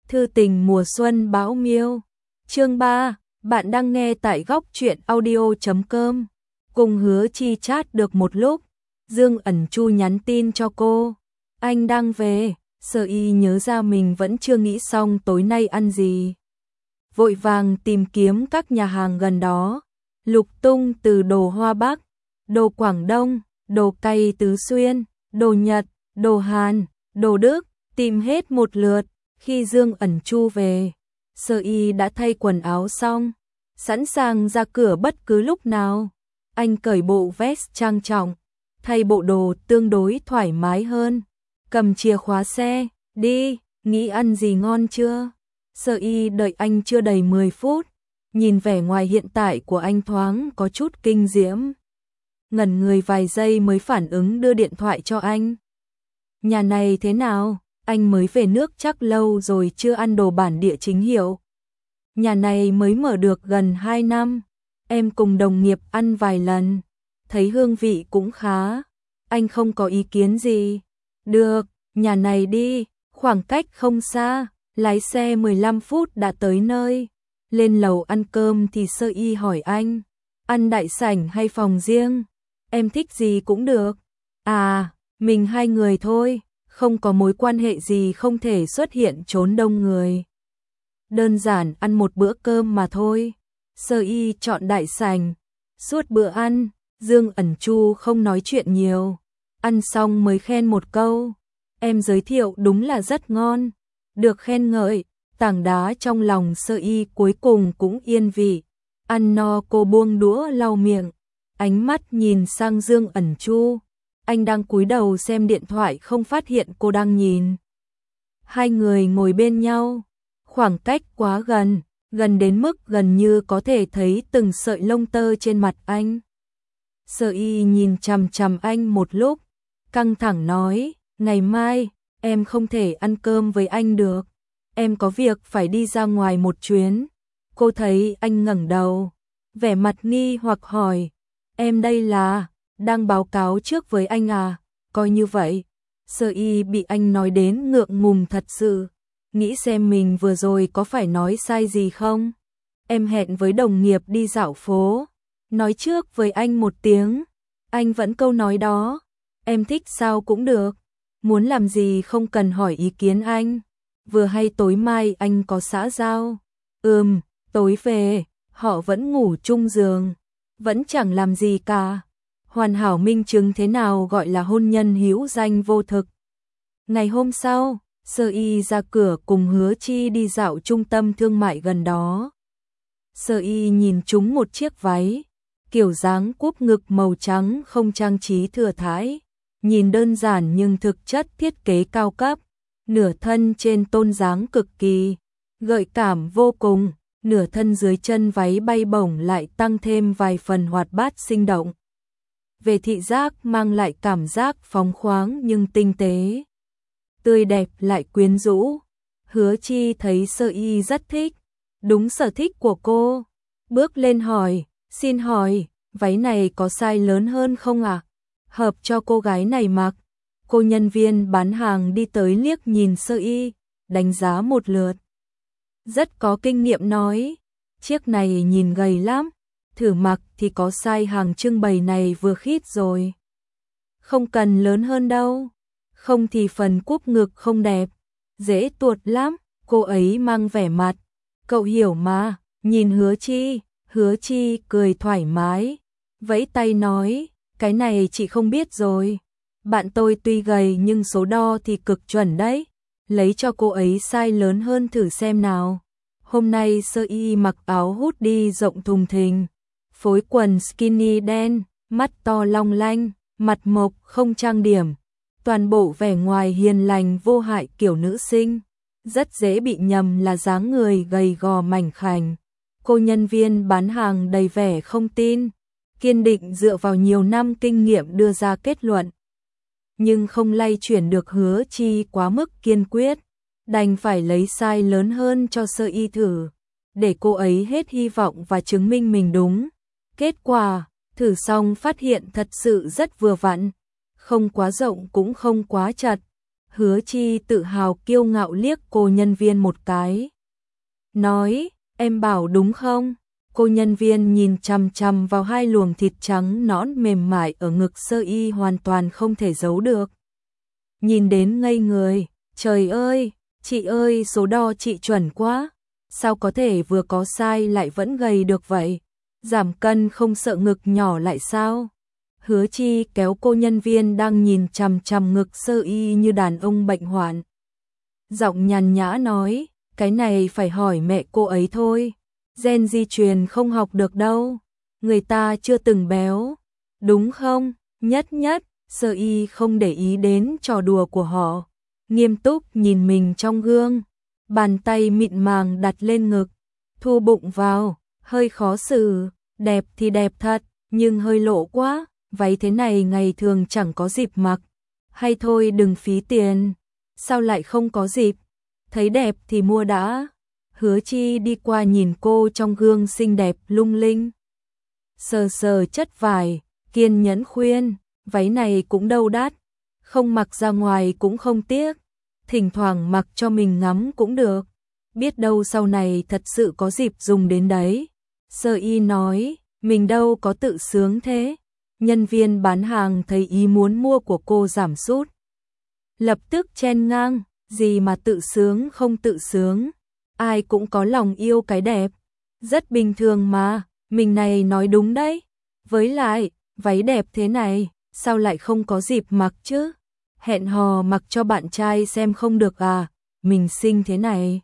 Thư tình mùa xuân bão miêu. Chương 3, bạn đang nghe tại góc truyện audio.com. Cùng Hứa Chi chat được một lúc, Dương Ẩn Chu nhắn tin cho cô. Anh đang về, Sơ Y nhớ ra mình vẫn chưa nghĩ xong tối nay ăn gì. Vội vàng tìm kiếm các nhà hàng gần đó, lục tung từ đồ Hoa Bắc, đồ Quảng Đông, đồ cay Tứ Xuyên, đồ Nhật, đồ Hàn, đồ Đức, tìm hết một lượt. Khi Dương Ẩn Chu về, Sơ Y đã thay quần áo xong, sẵn sàng ra cửa bất cứ lúc nào. Anh cởi bộ vest trang trọng, thay bộ đồ tương đối thoải mái hơn, cầm chìa khóa xe, đi, nghĩ ăn gì ngon chưa? Sơ Y đợi anh chưa đầy 10 phút, nhìn vẻ ngoài hiện tại của anh thoáng có chút kinh diễm. Ngẩn người vài giây mới phản ứng đưa điện thoại cho anh. Nhà này thế nào? Anh mới về nước chắc lâu rồi chưa ăn đồ bản địa chính hiệu. Nhà này mới mở được gần 2 năm, em cùng đồng nghiệp ăn vài lần, thấy hương vị cũng khá, anh không có ý kiến gì. Được, nhà này đi, khoảng cách không xa, lái xe 15 phút đã tới nơi. Lên lầu ăn cơm thì Sơ Y hỏi anh, ăn đại sảnh hay phòng riêng? Em thích gì cũng được. À, mình hai người thôi. Không có mối quan hệ gì không thể xuất hiện chốn đông người. Đơn giản ăn một bữa cơm mà thôi. Sơ Y chọn đại sảnh. Suốt bữa ăn, Dương Ẩn Chu không nói chuyện nhiều. Ăn xong mới khen một câu. Em giới thiệu đúng là rất ngon. Được khen ngợi, tảng đá trong lòng Sơ Y cuối cùng cũng yên vị. Ăn no cô buông đũa lau miệng. Ánh mắt nhìn sang Dương Ẩn Chu. Anh đang cúi đầu xem điện thoại không phát hiện cô đang nhìn. Hai người ngồi bên nhau, khoảng cách quá gần, gần đến mức gần như có thể thấy từng sợi lông tơ trên mặt anh. Sơ Y nhìn chằm chằm anh một lúc, căng thẳng nói, ngày mai, em không thể ăn cơm với anh được. Em có việc phải đi ra ngoài một chuyến. Cô thấy anh ngẩng đầu, vẻ mặt nghi hoặc hỏi, em đây là... đang báo cáo trước với anh à? Coi như vậy. Sơ Y bị anh nói đến ngượng ngùng thật sự, nghĩ xem mình vừa rồi có phải nói sai gì không. Em hẹn với đồng nghiệp đi dạo phố, nói trước với anh một tiếng. Anh vẫn câu nói đó, em thích sao cũng được, muốn làm gì không cần hỏi ý kiến anh. Vừa hay tối mai anh có xã giao. Tối về, họ vẫn ngủ chung giường, vẫn chẳng làm gì cả. Hoàn hảo minh chứng thế nào gọi là hôn nhân hữu danh vô thực. Ngày hôm sau, Sơ Y ra cửa cùng Hứa Chi đi dạo trung tâm thương mại gần đó. Sơ Y nhìn trúng một chiếc váy, kiểu dáng cúp ngực màu trắng không trang trí thừa thãi, nhìn đơn giản nhưng thực chất thiết kế cao cấp, nửa thân trên tôn dáng cực kỳ, gợi cảm vô cùng, nửa thân dưới chân váy bay bổng lại tăng thêm vài phần hoạt bát sinh động. Về thị giác mang lại cảm giác phóng khoáng nhưng tinh tế, tươi đẹp lại quyến rũ. Hứa Chi thấy Sơ Y rất thích, đúng sở thích của cô. Bước lên hỏi, xin hỏi, váy này có size lớn hơn không ạ? Hợp cho cô gái này mặc. Cô nhân viên bán hàng đi tới liếc nhìn Sơ Y, đánh giá một lượt. Rất có kinh nghiệm nói, chiếc này nhìn gầy lắm. Thử mặc thì có size hàng trưng bày này vừa khít rồi. Không cần lớn hơn đâu. Không thì phần cúp ngực không đẹp. Dễ tuột lắm. Cô ấy mang vẻ mặt. Cậu hiểu mà. Nhìn Hứa Chi cười thoải mái. Vẫy tay nói. Cái này chị không biết rồi. Bạn tôi tuy gầy nhưng số đo thì cực chuẩn đấy. Lấy cho cô ấy size lớn hơn thử xem nào. Hôm nay Sơ Y mặc áo hoodie rộng thùng thình, phối quần skinny đen, mắt to long lanh, mặt mộc không trang điểm, toàn bộ vẻ ngoài hiền lành vô hại kiểu nữ sinh, rất dễ bị nhầm là dáng người gầy gò mảnh khảnh. Cô nhân viên bán hàng đầy vẻ không tin, kiên định dựa vào nhiều năm kinh nghiệm đưa ra kết luận, nhưng không lay chuyển được Hứa Chi quá mức kiên quyết, đành phải lấy size lớn hơn cho Sơ Y thử, để cô ấy hết hy vọng và chứng minh mình đúng. Kết quả, thử xong phát hiện thật sự rất vừa vặn, không quá rộng cũng không quá chật. Hứa Chi tự hào kiêu ngạo liếc cô nhân viên một cái. Nói, em bảo đúng không? Cô nhân viên nhìn chằm chằm vào hai luồng thịt trắng nõn mềm mại ở ngực Sơ Y hoàn toàn không thể giấu được. Nhìn đến ngây người, trời ơi, chị ơi số đo chị chuẩn quá. Sao có thể vừa có sai lại vẫn gầy được vậy? Giảm cân không sợ ngực nhỏ lại sao? Hứa Chi kéo cô nhân viên đang nhìn chằm chằm ngực Sơ Y như đàn ông bệnh hoạn. Giọng nhàn nhã nói, cái này phải hỏi mẹ cô ấy thôi. Gen di truyền không học được đâu. Người ta chưa từng béo. Đúng không? Nhất nhất, Sơ Y không để ý đến trò đùa của họ. Nghiêm túc nhìn mình trong gương. Bàn tay mịn màng đặt lên ngực. Thu bụng vào, hơi khó xử. Đẹp thì đẹp thật, nhưng hơi lộ quá. Váy thế này ngày thường chẳng có dịp mặc. Hay thôi đừng phí tiền. Sao lại không có dịp? Thấy đẹp thì mua đã. Hứa Chi đi qua nhìn cô trong gương xinh đẹp lung linh. Sờ sờ chất vải, kiên nhẫn khuyên, váy này cũng đâu đắt. Không mặc ra ngoài cũng không tiếc. Thỉnh thoảng mặc cho mình ngắm cũng được. Biết đâu sau này thật sự có dịp dùng đến đấy. Sơ Y nói, mình đâu có tự sướng thế. Nhân viên bán hàng thấy ý muốn mua của cô giảm sút. Lập tức chen ngang, gì mà tự sướng không tự sướng. Ai cũng có lòng yêu cái đẹp. Rất bình thường mà, mình này nói đúng đấy. Với lại, váy đẹp thế này, sao lại không có dịp mặc chứ? Hẹn hò mặc cho bạn trai xem không được à, mình xinh thế này.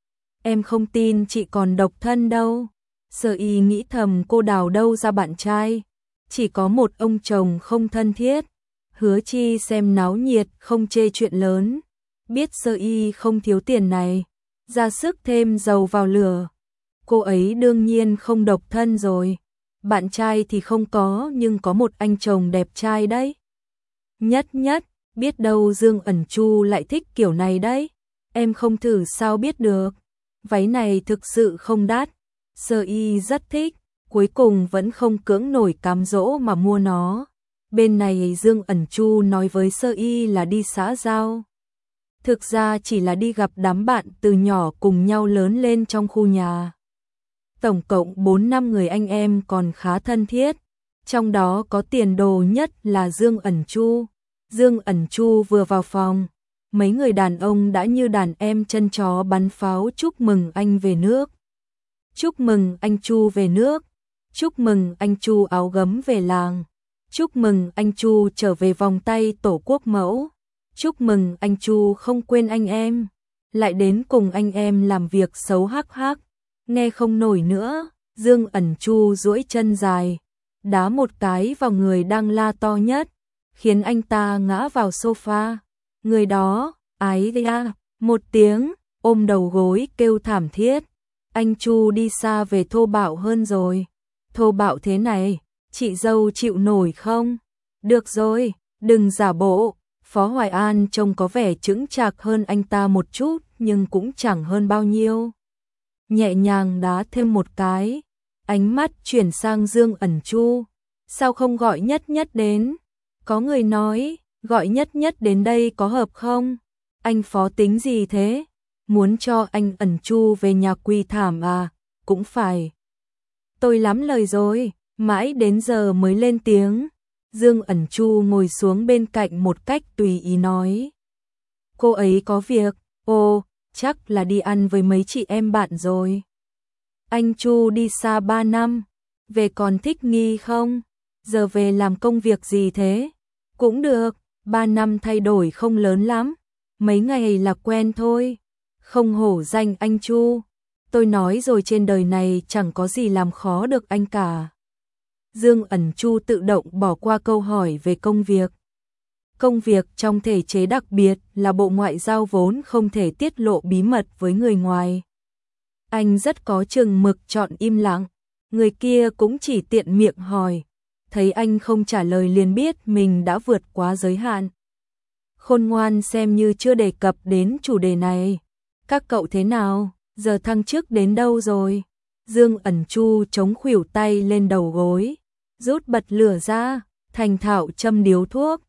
Em không tin chị còn độc thân đâu. Sơ Y nghĩ thầm cô đào đâu ra bạn trai. Chỉ có một ông chồng không thân thiết. Hứa Chi xem náo nhiệt không chê chuyện lớn. Biết Sơ Y không thiếu tiền này. Ra sức thêm dầu vào lửa. Cô ấy đương nhiên không độc thân rồi. Bạn trai thì không có nhưng có một anh chồng đẹp trai đấy. Nhất nhất, biết đâu Dương Ẩn Chu lại thích kiểu này đấy. Em không thử sao biết được. Váy này thực sự không đắt. Sơ Y rất thích. Cuối cùng vẫn không cưỡng nổi cám dỗ mà mua nó. Bên này Dương Ẩn Chu nói với Sơ Y là đi xã giao. Thực ra chỉ là đi gặp đám bạn từ nhỏ cùng nhau lớn lên trong khu nhà. Tổng cộng 4-5 người anh em còn khá thân thiết. Trong đó có tiền đồ nhất là Dương Ẩn Chu. Dương Ẩn Chu vừa vào phòng. Mấy người đàn ông đã như đàn em chân chó bắn pháo chúc mừng anh về nước. Chúc mừng anh Chu về nước. Chúc mừng anh Chu áo gấm về làng. Chúc mừng anh Chu trở về vòng tay tổ quốc mẫu. Chúc mừng anh Chu không quên anh em. Lại đến cùng anh em làm việc xấu hắc hắc. Nghe không nổi nữa, Dương Ẩn Chu duỗi chân dài, đá một cái vào người đang la to nhất, khiến anh ta ngã vào sofa. Người đó, ái da, một tiếng, ôm đầu gối kêu thảm thiết. Anh Chu đi xa về thô bạo hơn rồi. Thô bạo thế này, chị dâu chịu nổi không? Được rồi, đừng giả bộ. Phó Hoài An trông có vẻ chững chạc hơn anh ta một chút, nhưng cũng chẳng hơn bao nhiêu. Nhẹ nhàng đá thêm một cái, ánh mắt chuyển sang Dương Ẩn Chu. Sao không gọi Nhất Nhất đến? Có người nói, gọi Nhất Nhất đến đây có hợp không? Anh Phó tính gì thế? Muốn cho anh Ẩn Chu về nhà quỳ thảm à? Cũng phải. Tôi lắm lời rồi, mãi đến giờ mới lên tiếng. Dương Ẩn Chu ngồi xuống bên cạnh một cách tùy ý nói. Cô ấy có việc, ồ, chắc là đi ăn với mấy chị em bạn rồi. Anh Chu đi xa 3 năm, về còn thích nghi không? Giờ về làm công việc gì thế? Cũng được, 3 năm thay đổi không lớn lắm, mấy ngày là quen thôi. Không hổ danh anh Chu, tôi nói rồi trên đời này chẳng có gì làm khó được anh cả. Dương Ẩn Chu tự động bỏ qua câu hỏi về công việc. Công việc trong thể chế đặc biệt là Bộ Ngoại giao vốn không thể tiết lộ bí mật với người ngoài. Anh rất có chừng mực chọn im lặng, người kia cũng chỉ tiện miệng hỏi, thấy anh không trả lời liền biết mình đã vượt quá giới hạn. Khôn ngoan xem như chưa đề cập đến chủ đề này. Các cậu thế nào, giờ thăng chức đến đâu rồi? Dương Ẩn Chu chống khuỷu tay lên đầu gối, rút bật lửa ra, thành thạo châm điếu thuốc,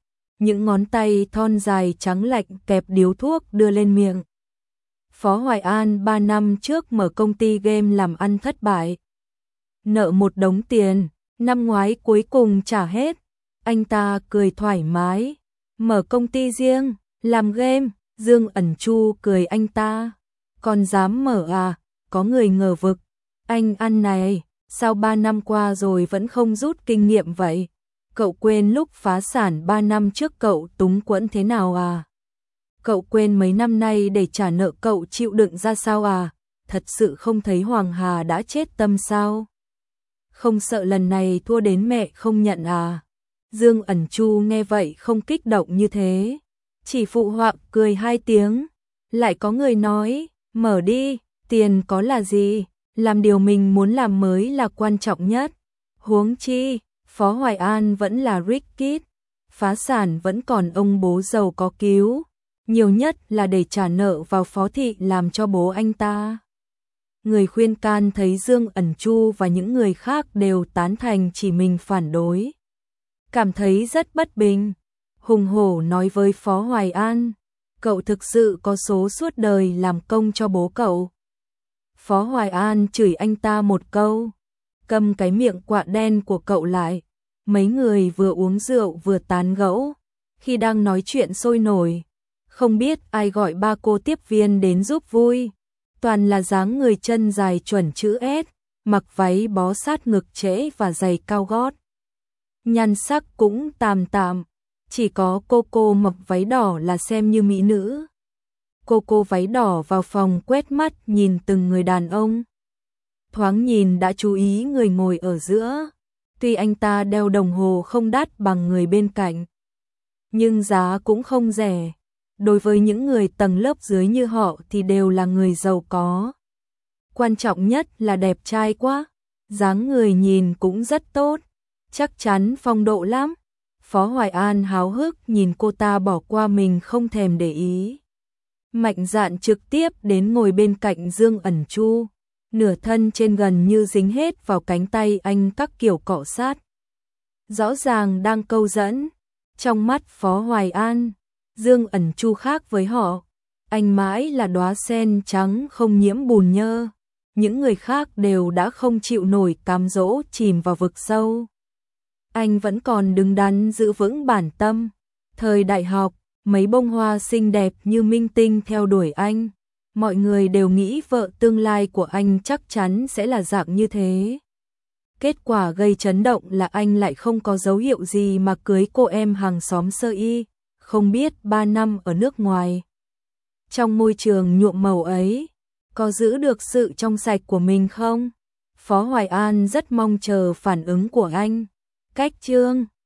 những ngón tay thon dài trắng lạnh kẹp điếu thuốc đưa lên miệng. Phó Hoài An 3 năm trước mở công ty game làm ăn thất bại. Nợ một đống tiền, năm ngoái cuối cùng trả hết. Anh ta cười thoải mái, mở công ty riêng, làm game. Dương Ẩn Chu cười anh ta. Còn dám mở à, có người ngờ vực. Anh ăn này, sao 3 năm qua rồi vẫn không rút kinh nghiệm vậy? Cậu quên lúc phá sản 3 năm trước cậu túng quẫn thế nào à? Cậu quên mấy năm nay để trả nợ cậu chịu đựng ra sao à? Thật sự không thấy Hoàng Hà đã chết tâm sao? Không sợ lần này thua đến mẹ không nhận à? Dương Ẩn Chu nghe vậy không kích động như thế, chỉ phụ họa cười 2 tiếng. Lại có người nói, mở đi, tiền có là gì, làm điều mình muốn làm mới là quan trọng nhất. Huống chi, Phó Hoài An vẫn là rich kid, phá sản vẫn còn ông bố giàu có cứu, nhiều nhất là để trả nợ vào phó thị làm cho bố anh ta. Người khuyên can thấy Dương Ẩn Chu và những người khác đều tán thành, chỉ mình phản đối. Cảm thấy rất bất bình, hùng hổ nói với Phó Hoài An, cậu thực sự có số suốt đời làm công cho bố cậu. Phó Hoài An chửi anh ta một câu, cầm cái miệng quạ đen của cậu lại. Mấy người vừa uống rượu vừa tán gẫu, khi đang nói chuyện sôi nổi, không biết ai gọi 3 cô tiếp viên đến giúp vui. Toàn là dáng người chân dài chuẩn chữ S, mặc váy bó sát ngực trễ và giày cao gót. Nhan sắc cũng tạm tạm, chỉ có cô mặc váy đỏ là xem như mỹ nữ. Cô váy đỏ vào phòng quét mắt nhìn từng người đàn ông. Thoáng nhìn đã chú ý người ngồi ở giữa. Tuy anh ta đeo đồng hồ không đắt bằng người bên cạnh, nhưng giá cũng không rẻ. Đối với những người tầng lớp dưới như họ thì đều là người giàu có. Quan trọng nhất là đẹp trai quá, dáng người nhìn cũng rất tốt, chắc chắn phong độ lắm. Phó Hoài An háo hức nhìn cô ta bỏ qua mình không thèm để ý. Mạnh dạn trực tiếp đến ngồi bên cạnh Dương Ẩn Chu, nửa thân trên gần như dính hết vào cánh tay anh các kiểu cọ sát. Rõ ràng đang câu dẫn. Trong mắt Phó Hoài An, Dương Ẩn Chu khác với họ, anh mãi là đóa sen trắng không nhiễm bùn nhơ. Những người khác đều đã không chịu nổi cám dỗ chìm vào vực sâu. Anh vẫn còn đứng đắn giữ vững bản tâm. Thời đại học, mấy bông hoa xinh đẹp như minh tinh theo đuổi anh. Mọi người đều nghĩ vợ tương lai của anh chắc chắn sẽ là dạng như thế. Kết quả gây chấn động là anh lại không có dấu hiệu gì mà cưới cô em hàng xóm Sơ Y, không biết 3 năm ở nước ngoài. Trong môi trường nhuộm màu ấy, có giữ được sự trong sạch của mình không? Phó Hoài An rất mong chờ phản ứng của anh. Cách chương